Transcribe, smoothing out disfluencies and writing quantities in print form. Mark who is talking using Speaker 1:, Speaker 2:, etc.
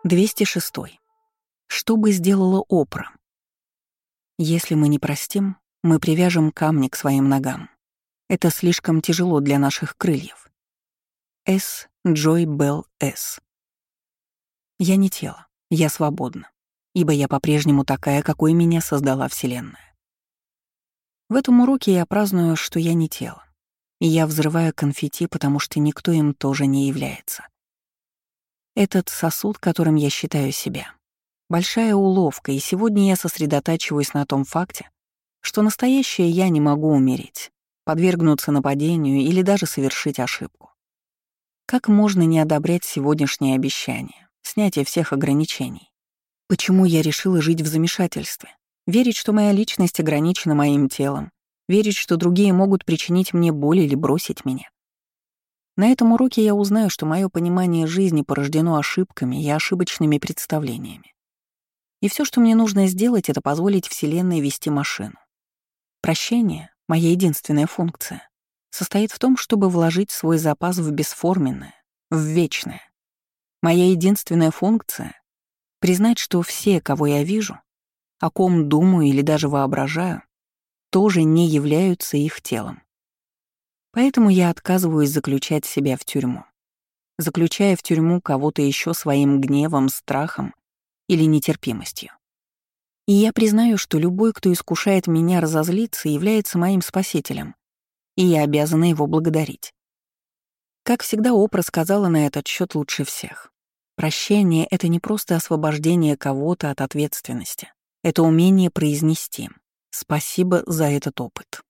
Speaker 1: 206. Что бы сделала Опра? Если мы не простим, мы привяжем камни к своим ногам. Это слишком тяжело для наших крыльев. С. Джой Белл С. Я не тело, я свободна, ибо я по-прежнему такая, какой меня создала Вселенная. В этом уроке я праздную, что я не тело, и я взрываю конфетти, потому что никто им тоже не является. Этот сосуд, которым я считаю себя. Большая уловка, и сегодня я сосредотачиваюсь на том факте, что настоящее я не могу умереть, подвергнуться нападению или даже совершить ошибку. Как можно не одобрять сегодняшнее обещание, снятие всех ограничений? Почему я решила жить в замешательстве? Верить, что моя личность ограничена моим телом, верить, что другие могут причинить мне боль или бросить меня. На этом уроке я узнаю, что мое понимание жизни порождено ошибками и ошибочными представлениями. И все, что мне нужно сделать, это позволить Вселенной вести машину. Прощение, моя единственная функция, состоит в том, чтобы вложить свой запас в бесформенное, в вечное. Моя единственная функция — признать, что все, кого я вижу, о ком думаю или даже воображаю, тоже не являются их телом. Поэтому я отказываюсь заключать себя в тюрьму. Заключая в тюрьму кого-то еще своим гневом, страхом или нетерпимостью. И я признаю, что любой, кто искушает меня разозлиться, является моим спасителем, и я обязана его благодарить. Как всегда, Опра сказала на этот счет лучше всех. Прощение — это не просто освобождение кого-то от ответственности. Это умение произнести «спасибо за этот опыт».